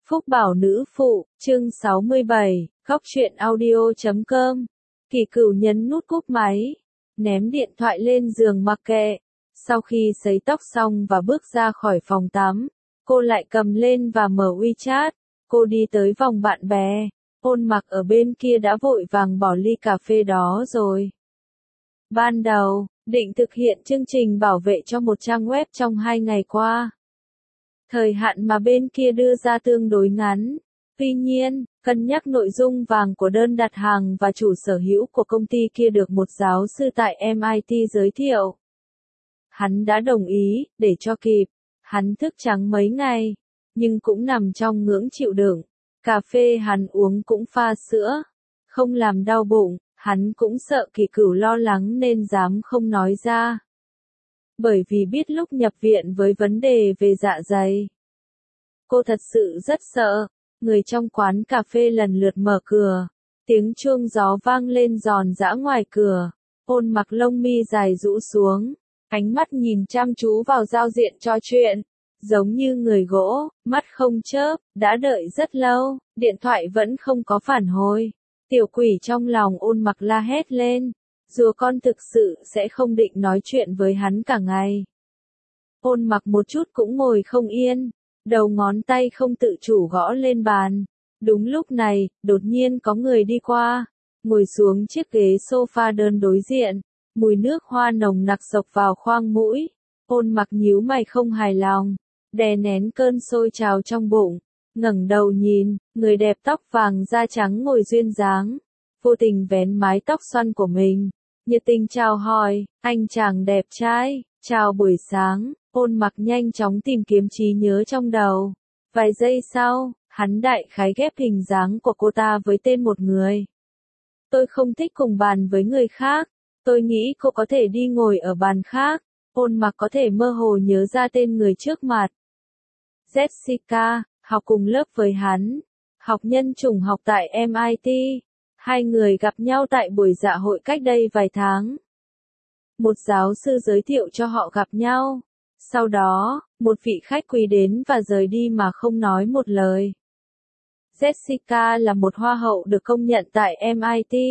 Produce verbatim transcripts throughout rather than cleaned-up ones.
Phúc Bảo Nữ Phụ, chương sáu mươi bảy, góc truyện audio chấm com. Kỳ Cửu nhấn nút cúp máy, ném điện thoại lên giường mặc kệ. Sau khi sấy tóc xong và bước ra khỏi phòng tắm, cô lại cầm lên và mở WeChat. Cô đi tới vòng bạn bè, Ôn Mặc ở bên kia đã vội vàng bỏ ly cà phê đó rồi. Ban đầu, định thực hiện chương trình bảo vệ cho một trang web trong hai ngày qua. Thời hạn mà bên kia đưa ra tương đối ngắn. Tuy nhiên, cân nhắc nội dung vàng của đơn đặt hàng và chủ sở hữu của công ty kia được một giáo sư tại em i tê giới thiệu. Hắn đã đồng ý, để cho kịp. Hắn thức trắng mấy ngày, nhưng cũng nằm trong ngưỡng chịu đựng. Cà phê hắn uống cũng pha sữa. Không làm đau bụng, hắn cũng sợ Kỳ Cửu lo lắng nên dám không nói ra. Bởi vì biết lúc nhập viện với vấn đề về dạ dày. Cô thật sự rất sợ. Người trong quán cà phê lần lượt mở cửa. Tiếng chuông gió vang lên giòn giã ngoài cửa. Ôn Mặc lông mi dài rũ xuống. Ánh mắt nhìn chăm chú vào giao diện trò chuyện. Giống như người gỗ, mắt không chớp, đã đợi rất lâu, điện thoại vẫn không có phản hồi. Tiểu quỷ trong lòng Ôn Mặc la hét lên. Rùa con thực sự sẽ không định nói chuyện với hắn cả ngày. Ôn Mặc một chút cũng ngồi không yên, đầu ngón tay không tự chủ gõ lên bàn. Đúng lúc này, đột nhiên có người đi qua, ngồi xuống chiếc ghế sofa đơn đối diện, mùi nước hoa nồng nặc xộc vào khoang mũi. Ôn Mặc nhíu mày không hài lòng, đè nén cơn sôi trào trong bụng, ngẩng đầu nhìn, người đẹp tóc vàng da trắng ngồi duyên dáng, vô tình vén mái tóc xoăn của mình. Nhiệt tình chào hỏi, anh chàng đẹp trai, chào buổi sáng. Ôn Mặc nhanh chóng tìm kiếm trí nhớ trong đầu. Vài giây sau, hắn đại khái ghép hình dáng của cô ta với tên một người. Tôi không thích cùng bàn với người khác, tôi nghĩ cô có thể đi ngồi ở bàn khác. Ôn Mặc có thể mơ hồ nhớ ra tên người trước mặt. Jessica, học cùng lớp với hắn, học nhân chủng học tại em i tê. Hai người gặp nhau tại buổi dạ hội cách đây vài tháng. Một giáo sư giới thiệu cho họ gặp nhau. Sau đó, một vị khách quý đến và rời đi mà không nói một lời. Jessica là một hoa hậu được công nhận tại em i tê.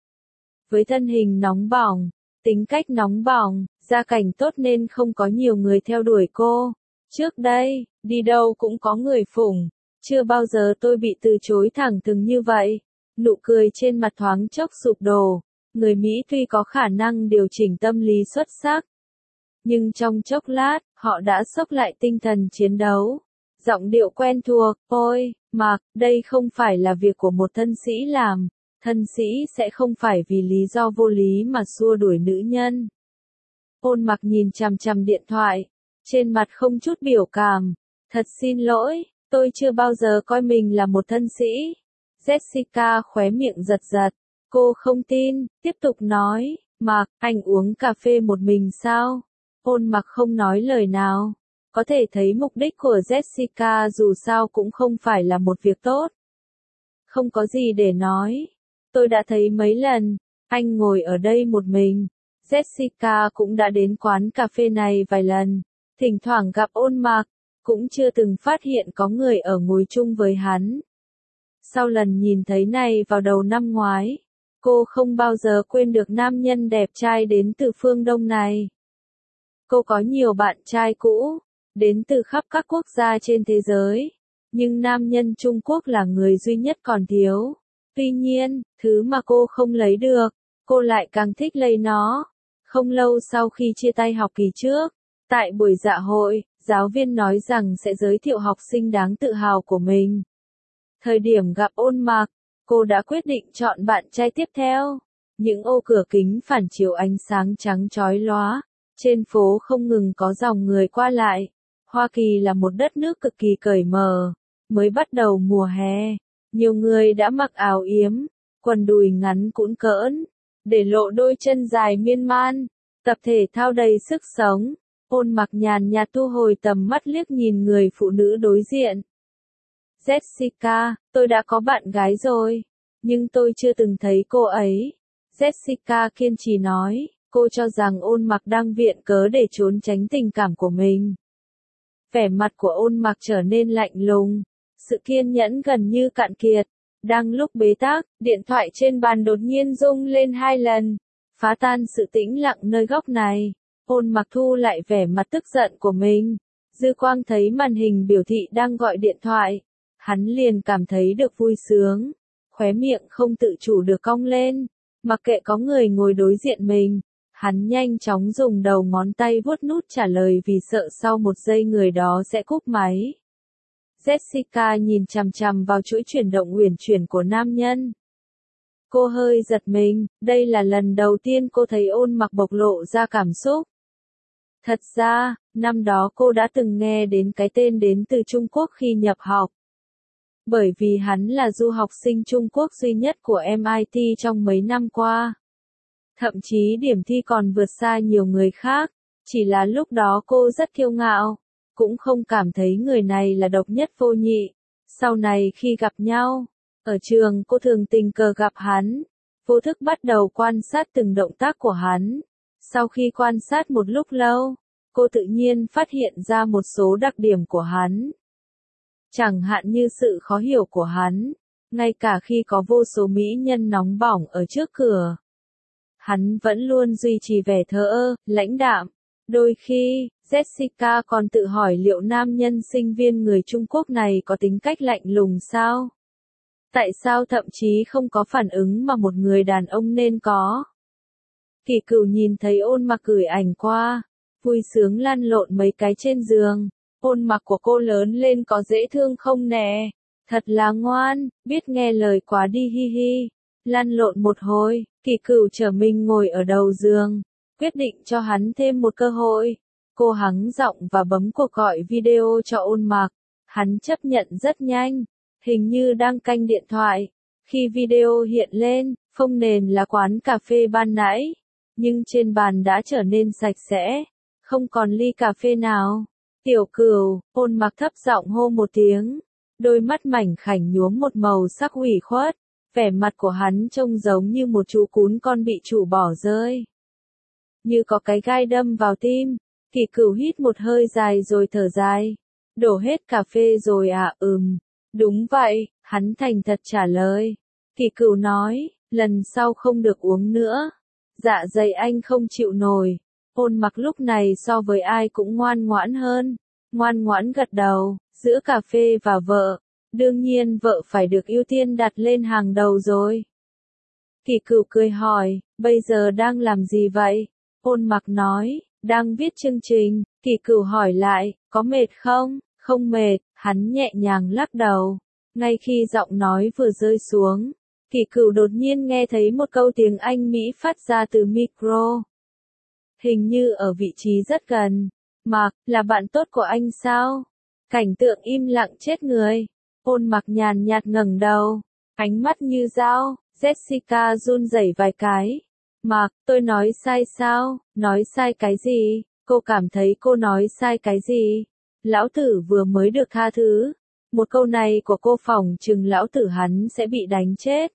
Với thân hình nóng bỏng, tính cách nóng bỏng, gia cảnh tốt nên không có nhiều người theo đuổi cô. Trước đây, đi đâu cũng có người phủng. Chưa bao giờ tôi bị từ chối thẳng thừng như vậy. Nụ cười trên mặt thoáng chốc sụp đổ. Người Mỹ tuy có khả năng điều chỉnh tâm lý xuất sắc, nhưng trong chốc lát, họ đã xốc lại tinh thần chiến đấu. Giọng điệu quen thuộc, ôi, Mặc, đây không phải là việc của một thân sĩ làm. Thân sĩ sẽ không phải vì lý do vô lý mà xua đuổi nữ nhân. Ôn Mặc nhìn chằm chằm điện thoại, trên mặt không chút biểu cảm. Thật xin lỗi, tôi chưa bao giờ coi mình là một thân sĩ. Jessica khóe miệng giật giật. Cô không tin, tiếp tục nói, Mặc, anh uống cà phê một mình sao? Ôn Mặc không nói lời nào. Có thể thấy mục đích của Jessica dù sao cũng không phải là một việc tốt. Không có gì để nói. Tôi đã thấy mấy lần, anh ngồi ở đây một mình. Jessica cũng đã đến quán cà phê này vài lần. Thỉnh thoảng gặp Ôn Mặc, cũng chưa từng phát hiện có người ở ngồi chung với hắn. Sau lần nhìn thấy này vào đầu năm ngoái, cô không bao giờ quên được nam nhân đẹp trai đến từ phương Đông này. Cô có nhiều bạn trai cũ, đến từ khắp các quốc gia trên thế giới, nhưng nam nhân Trung Quốc là người duy nhất còn thiếu. Tuy nhiên, thứ mà cô không lấy được, cô lại càng thích lấy nó. Không lâu sau khi chia tay học kỳ trước, tại buổi dạ hội, giáo viên nói rằng sẽ giới thiệu học sinh đáng tự hào của mình. Thời điểm gặp Ôn Mặc, cô đã quyết định chọn bạn trai tiếp theo. Những ô cửa kính phản chiếu ánh sáng trắng chói lóa. Trên phố không ngừng có dòng người qua lại. Hoa Kỳ là một đất nước cực kỳ cởi mở. Mới bắt đầu mùa hè, nhiều người đã mặc áo yếm, quần đùi ngắn cũn cỡn, để lộ đôi chân dài miên man. Tập thể thao đầy sức sống. Ôn Mặc nhàn nhạt thu hồi tầm mắt liếc nhìn người phụ nữ đối diện. Jessica, tôi đã có bạn gái rồi, nhưng tôi chưa từng thấy cô ấy. Jessica kiên trì nói, cô cho rằng Ôn Mặc đang viện cớ để trốn tránh tình cảm của mình. Vẻ mặt của Ôn Mặc trở nên lạnh lùng. sự kiên nhẫn gần như cạn kiệt. Đang lúc bế tắc, điện thoại trên bàn đột nhiên rung lên hai lần, phá tan sự tĩnh lặng nơi góc này. Ôn Mặc thu lại vẻ mặt tức giận của mình. Dư Quang thấy màn hình biểu thị đang gọi điện thoại. Hắn liền cảm thấy được vui sướng. Khóe miệng không tự chủ được cong lên. Mặc kệ có người ngồi đối diện mình. Hắn nhanh chóng dùng đầu ngón tay vuốt nút trả lời vì sợ sau một giây người đó sẽ cúp máy. Jessica nhìn chằm chằm vào chuỗi chuyển động uyển chuyển của nam nhân. Cô hơi giật mình, đây là lần đầu tiên cô thấy Ôn Mặc bộc lộ ra cảm xúc. Thật ra, năm đó cô đã từng nghe đến cái tên đến từ Trung Quốc khi nhập học. Bởi vì hắn là du học sinh Trung Quốc duy nhất của em i tê trong mấy năm qua. Thậm chí điểm thi còn vượt xa nhiều người khác, chỉ là lúc đó cô rất kiêu ngạo, cũng không cảm thấy người này là độc nhất vô nhị. Sau này khi gặp nhau, ở trường cô thường tình cờ gặp hắn, vô thức bắt đầu quan sát từng động tác của hắn. Sau khi quan sát một lúc lâu, cô tự nhiên phát hiện ra một số đặc điểm của hắn. Chẳng hạn như sự khó hiểu của hắn, ngay cả khi có vô số mỹ nhân nóng bỏng ở trước cửa. Hắn vẫn luôn duy trì vẻ thờ ơ, lãnh đạm. Đôi khi, Jessica còn tự hỏi liệu nam nhân sinh viên người Trung Quốc này có tính cách lạnh lùng sao? Tại sao thậm chí không có phản ứng mà một người đàn ông nên có? Kỳ Cửu nhìn thấy Ôn Mặc gửi ảnh qua, vui sướng lăn lộn mấy cái trên giường. Ôn Mặc của cô lớn lên có dễ thương không nè? Thật là ngoan, biết nghe lời quá đi hi hi. Lăn lộn một hồi, Kỳ Cửu trở mình ngồi ở đầu giường, quyết định cho hắn thêm một cơ hội. Cô hắng giọng và bấm cuộc gọi video cho Ôn Mặc. Hắn chấp nhận rất nhanh, hình như đang canh điện thoại. Khi video hiện lên, phông nền là quán cà phê ban nãy, nhưng trên bàn đã trở nên sạch sẽ, không còn ly cà phê nào. Tiểu Cửu, Ôn Mặc thấp giọng hô một tiếng, đôi mắt mảnh khảnh nhuốm một màu sắc ủy khuất, vẻ mặt của hắn trông giống như một chú cún con bị chủ bỏ rơi. Như có cái gai đâm vào tim. Kỳ Cửu hít một hơi dài rồi thở dài. Đổ hết cà phê rồi à? Ừm, đúng vậy, hắn thành thật trả lời. Kỳ Cửu nói, lần sau không được uống nữa. Dạ dày anh không chịu nổi. Ôn Mặc lúc này so với ai cũng ngoan ngoãn hơn. Ngoan ngoãn gật đầu, giữa cà phê và vợ. Đương nhiên vợ phải được ưu tiên đặt lên hàng đầu rồi. Kỳ Cửu cười hỏi, bây giờ đang làm gì vậy? Ôn Mặc nói, đang viết chương trình. Kỳ Cửu hỏi lại, có mệt không? Không mệt, hắn nhẹ nhàng lắc đầu. Ngay khi giọng nói vừa rơi xuống, Kỳ Cửu đột nhiên nghe thấy một câu tiếng Anh Mỹ phát ra từ micro. Hình như ở vị trí rất gần. Mặc, là bạn tốt của anh sao? Cảnh tượng im lặng chết người. Ôn Mặc nhàn nhạt ngẩng đầu, ánh mắt như dao. Jessica run rẩy vài cái. Mặc, tôi nói sai sao? Nói sai cái gì? Cô cảm thấy cô nói sai cái gì? Lão tử vừa mới được tha thứ. Một câu này của cô phỏng chừng lão tử hắn sẽ bị đánh chết.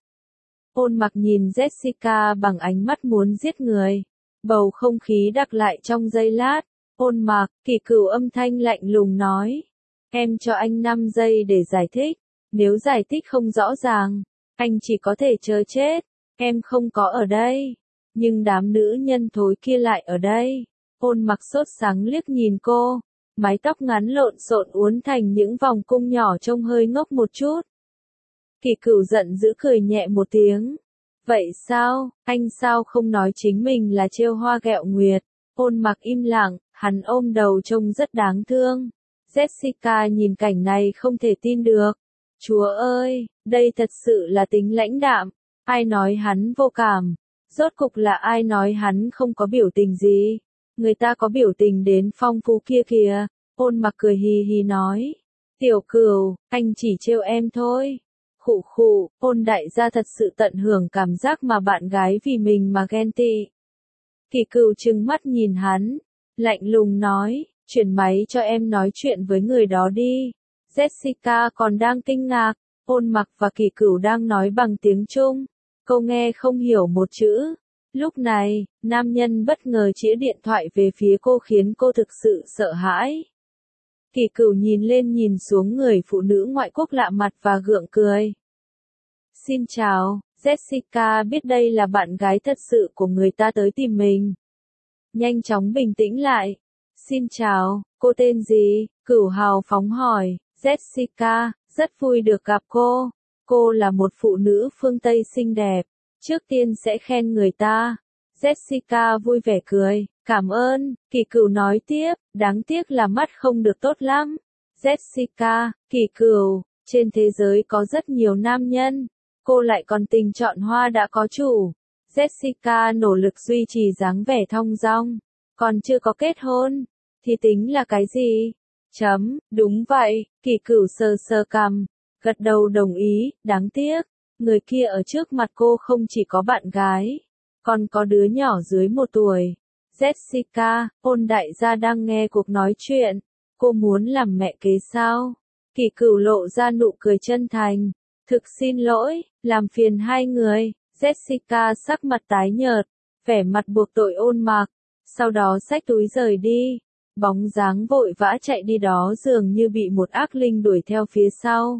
Ôn Mặc nhìn Jessica bằng ánh mắt muốn giết người. Bầu không khí đặc lại trong giây lát. Ôn Mặc, Kỳ Cửu âm thanh lạnh lùng nói. Em cho anh năm giây để giải thích. Nếu giải thích không rõ ràng, anh chỉ có thể chờ chết. Em không có ở đây. Nhưng đám nữ nhân thối kia lại ở đây. Ôn Mặc sốt sắng liếc nhìn cô. Mái tóc ngắn lộn xộn uốn thành những vòng cung nhỏ trông hơi ngốc một chút. Kỳ Cửu giận dữ cười nhẹ một tiếng. Vậy sao, anh sao không nói chính mình là trêu hoa ghẹo nguyệt? Ôn Mặc im lặng, hắn ôm đầu trông rất đáng thương. Jessica nhìn cảnh này không thể tin được. Chúa ơi, đây thật sự là tính lãnh đạm. Ai nói hắn vô cảm? Rốt cục là ai nói hắn không có biểu tình gì? Người ta có biểu tình đến phong phú kia kìa. Ôn Mặc cười hì hì nói. Tiểu Cửu, anh chỉ trêu em thôi. Khụ khụ, Ôn đại gia thật sự tận hưởng cảm giác mà bạn gái vì mình mà ghen tị. Kỳ Cửu trừng mắt nhìn hắn, lạnh lùng nói, chuyển máy cho em nói chuyện với người đó đi. Jessica còn đang kinh ngạc, Ôn Mặc và Kỳ Cửu đang nói bằng tiếng Trung. Cô nghe không hiểu một chữ. Lúc này, nam nhân bất ngờ chĩa điện thoại về phía cô khiến cô thực sự sợ hãi. Kỳ Cửu nhìn lên nhìn xuống người phụ nữ ngoại quốc lạ mặt và gượng cười. Xin chào, Jessica biết đây là bạn gái thật sự của người ta tới tìm mình. Nhanh chóng bình tĩnh lại. Xin chào, cô tên gì? Cửu hào phóng hỏi. Jessica, rất vui được gặp cô. Cô là một phụ nữ phương Tây xinh đẹp. Trước tiên sẽ khen người ta. Jessica vui vẻ cười. Cảm ơn, Kỳ Cửu nói tiếp, đáng tiếc là mắt không được tốt lắm. Jessica, Kỳ Cửu, trên thế giới có rất nhiều nam nhân. Cô lại còn tình chọn hoa đã có chủ. Jessica nỗ lực duy trì dáng vẻ thong dong. Còn chưa có kết hôn. Thì tính là cái gì? Chấm, đúng vậy, Kỳ Cửu sờ sờ cằm. Gật đầu đồng ý, đáng tiếc. Người kia ở trước mặt cô không chỉ có bạn gái. Còn có đứa nhỏ dưới một tuổi. Jessica, Ôn đại gia đang nghe cuộc nói chuyện. Cô muốn làm mẹ kế sao? Kỳ Cửu lộ ra nụ cười chân thành. Thực xin lỗi, làm phiền hai người. Jessica sắc mặt tái nhợt, vẻ mặt buộc tội Ôn Mặc. Sau đó xách túi rời đi. Bóng dáng vội vã chạy đi đó dường như bị một ác linh đuổi theo phía sau.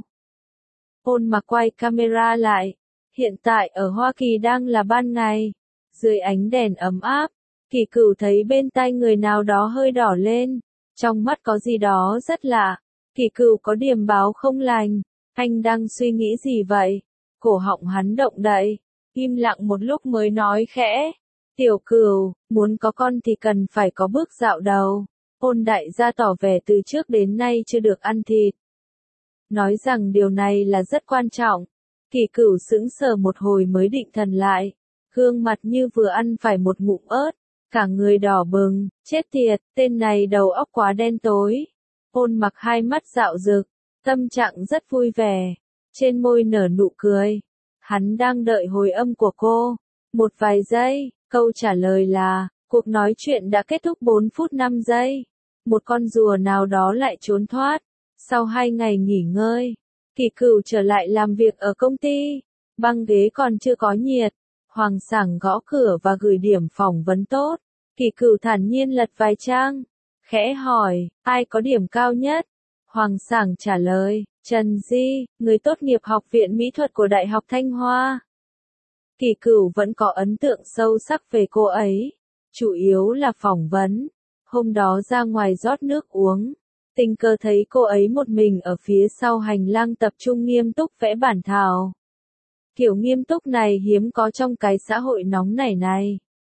Ôn Mặc quay camera lại. Hiện tại ở Hoa Kỳ đang là ban ngày. Dưới ánh đèn ấm áp, Kỳ Cửu thấy bên tai người nào đó hơi đỏ lên. Trong mắt có gì đó rất lạ. Kỳ Cửu có điểm báo không lành. Anh đang suy nghĩ gì vậy? Cổ họng hắn động đậy. Im lặng một lúc mới nói khẽ. Tiểu Cửu, muốn có con thì cần phải có bước dạo đầu. Ôn đại gia tỏ vẻ từ trước đến nay chưa được ăn thịt. Nói rằng điều này là rất quan trọng. Kỳ Cửu sững sờ một hồi mới định thần lại. Gương mặt như vừa ăn phải một ngụm ớt. Cả người đỏ bừng, chết tiệt, tên này đầu óc quá đen tối. Ôn Mặc hai mắt dạo rực, tâm trạng rất vui vẻ. Trên môi nở nụ cười. Hắn đang đợi hồi âm của cô. Một vài giây, câu trả lời là, cuộc nói chuyện đã kết thúc bốn phút năm giây. Một con rùa nào đó lại trốn thoát. Sau hai ngày nghỉ ngơi, Kỳ Cửu trở lại làm việc ở công ty. Băng ghế còn chưa có nhiệt. Hoàng Sảng gõ cửa và gửi điểm phỏng vấn tốt. Kỳ Cửu thản nhiên lật vài trang. Khẽ hỏi, ai có điểm cao nhất? Hoàng Sảng trả lời, Trần Di, người tốt nghiệp Học viện Mỹ thuật của Đại học Thanh Hoa. Kỳ Cửu vẫn có ấn tượng sâu sắc về cô ấy. Chủ yếu là phỏng vấn. Hôm đó ra ngoài rót nước uống. Tình cờ thấy cô ấy một mình ở phía sau hành lang tập trung nghiêm túc vẽ bản thảo. Kiểu nghiêm túc này hiếm có trong cái xã hội nóng nảy này.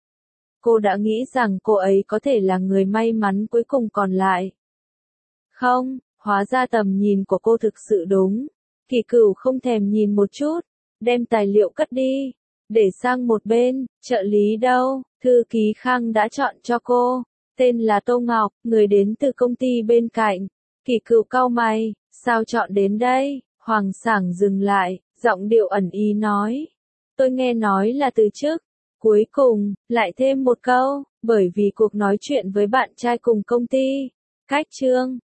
Cô đã nghĩ rằng cô ấy có thể là người may mắn cuối cùng còn lại. Không, hóa ra tầm nhìn của cô thực sự đúng. Kỳ Cửu không thèm nhìn một chút, đem tài liệu cất đi, để sang một bên. Trợ lý đâu? Thư ký Khang đã chọn cho cô. Tên là Tô Ngọc, người đến từ công ty bên cạnh. Kỳ Cửu cau mày, sao chọn đến đây? Hoàng Sảng dừng lại, giọng điệu ẩn ý nói. Tôi nghe nói là từ chức. Cuối cùng, lại thêm một câu, bởi vì cuộc nói chuyện với bạn trai cùng công ty. Cách chương.